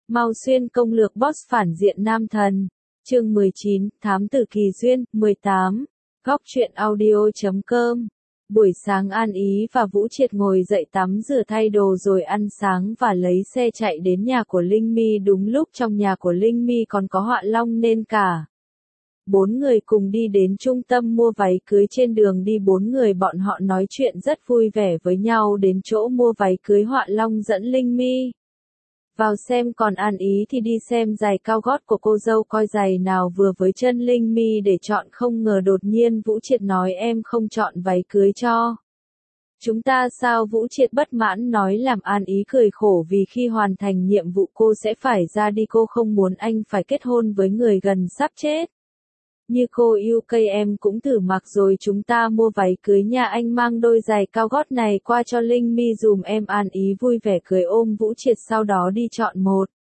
Mao Xuyên công lược boss phản diện nam thần. Chương 19, Thám tử Kỳ Duyên, 18. Góc truyện audio.com. Buổi sáng An Ý và Vũ Triệt ngồi dậy tắm rửa thay đồ rồi ăn sáng và lấy xe chạy đến nhà của Linh My. Đúng lúc trong nhà của Linh My còn có Họa Long nên cả bốn người cùng đi đến trung tâm mua váy cưới. Trên đường đi bốn người bọn họ nói chuyện rất vui vẻ với nhau. Đến chỗ mua váy cưới Họa Long dẫn Linh My vào xem, còn An Ý thì đi xem giày cao gót của cô dâu coi giày nào vừa với chân Linh My để chọn. Không ngờ đột nhiên Vũ Triệt nói em không chọn váy cưới cho chúng ta sao? Vũ Triệt bất mãn nói, làm An Ý cười khổ vì khi hoàn thành nhiệm vụ cô sẽ phải ra đi, cô không muốn anh phải kết hôn với người gần sắp chết như cô. Yêu cây em cũng thử mặc rồi chúng ta mua váy cưới nha, anh mang đôi giày cao gót này qua cho Linh My dùm em. An Ý vui vẻ cười ôm Vũ Triệt, sau đó đi chọn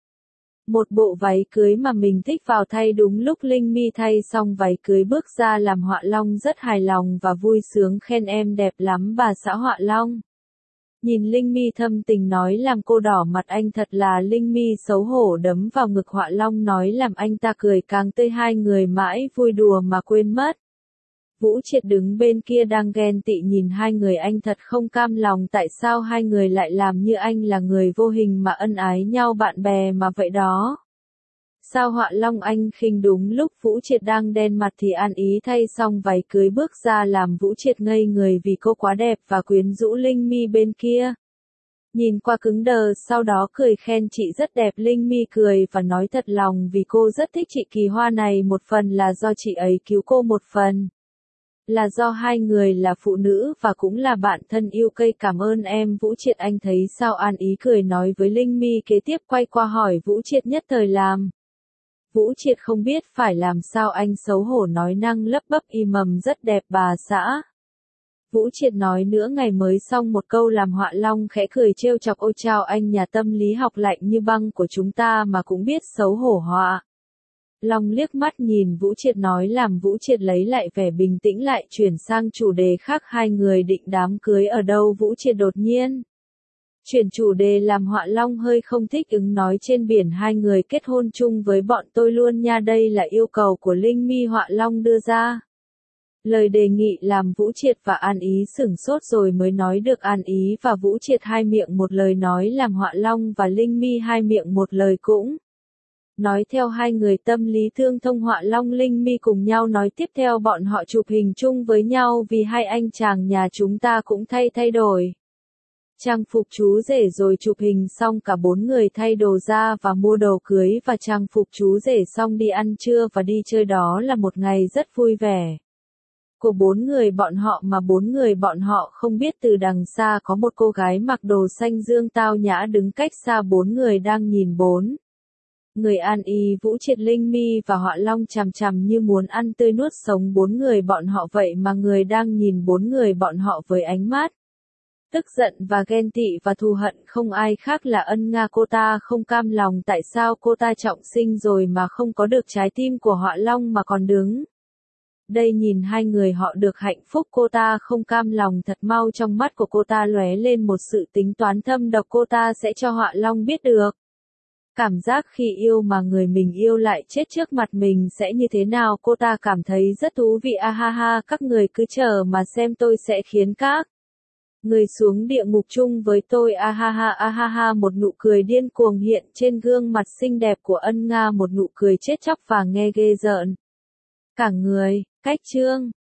một bộ váy cưới mà mình thích vào thay. Đúng lúc Linh My thay xong váy cưới bước ra làm Họa Long rất hài lòng và vui sướng khen em đẹp lắm bà xã. Họa Long nhìn Linh My thâm tình nói làm cô đỏ mặt, anh thật là. Linh My xấu hổ đấm vào ngực Họa Long nói làm anh ta cười càng tươi. Hai người mãi vui đùa mà quên mất Vũ Triệt đứng bên kia đang ghen tị nhìn hai người. Anh thật không cam lòng, tại sao hai người lại làm như anh là người vô hình mà ân ái nhau bạn bè mà vậy đó. Sao Họa Long anh khinh? Đúng lúc Vũ Triệt đang đen mặt thì An Ý thay xong váy cưới bước ra làm Vũ Triệt ngây người vì cô quá đẹp và quyến rũ. Linh My bên kia nhìn qua cứng đờ, sau đó cười khen chị rất đẹp. Linh My cười và nói thật lòng vì cô rất thích chị Kỳ Hoa này, một phần là do chị ấy cứu cô, một phần là do hai người là phụ nữ và cũng là bạn thân yêu cây. Cảm ơn em Vũ Triệt, anh thấy sao? An Ý cười nói với Linh My. Kế tiếp quay qua hỏi Vũ Triệt, nhất thời làm Vũ Triệt không biết phải làm sao, anh xấu hổ nói năng lấp bấp mầm rất đẹp bà xã. Vũ Triệt nói nữa ngày mới xong một câu làm Họa Long khẽ cười trêu chọc, ôi chao anh nhà tâm lý học lạnh như băng của chúng ta mà cũng biết xấu hổ. Họa Long liếc mắt nhìn Vũ Triệt nói làm Vũ Triệt lấy lại vẻ bình tĩnh, lại chuyển sang chủ đề khác. Hai người định đám cưới ở đâu? Vũ Triệt đột nhiên chuyển chủ đề làm Họa Long hơi không thích ứng nói trên biển. Hai người kết hôn chung với bọn tôi luôn nha, đây là yêu cầu của Linh My. Họa Long đưa ra lời đề nghị làm Vũ Triệt và An Ý sửng sốt rồi mới nói được. An Ý và Vũ Triệt hai miệng một lời nói, làm Họa Long và Linh My hai miệng một lời cũng nói theo. Hai người tâm lý tương thông, Họa Long Linh My cùng nhau nói tiếp theo bọn họ chụp hình chung với nhau vì hai anh chàng nhà chúng ta cũng thay đổi trang phục chú rể rồi chụp hình xong cả bốn người thay đồ ra và mua đồ cưới và trang phục chú rể xong đi ăn trưa và đi chơi. Đó là một ngày rất vui vẻ của bốn người bọn họ mà bốn người bọn họ không biết từ đằng xa có một cô gái mặc đồ xanh dương tao nhã đứng cách xa. Bốn người đang nhìn bốn người An Ý, Vũ Triệt, Linh My và Họa Long chằm chằm như muốn ăn tươi nuốt sống bốn người bọn họ vậy mà người đang nhìn bốn người bọn họ với ánh mắt tức giận và ghen tị và thù hận không ai khác là Ân Nga. Cô ta không cam lòng tại sao cô ta trọng sinh rồi mà không có được trái tim của Họa Long mà còn đứng đây nhìn hai người họ được hạnh phúc. Cô ta không cam lòng thật mau, trong mắt của cô ta lóe lên một sự tính toán thâm độc. Cô ta sẽ cho Họa Long biết được cảm giác khi yêu mà người mình yêu lại chết trước mặt mình sẽ như thế nào. Cô ta cảm thấy rất thú vị. A ha ha, các người cứ chờ mà xem, tôi sẽ khiến các người xuống địa ngục chung với tôi. A ha ha, a ha ha. Một nụ cười điên cuồng hiện trên gương mặt xinh đẹp của Ân Nga, một nụ cười chết chóc và nghe ghê rợn cả người. Cách chương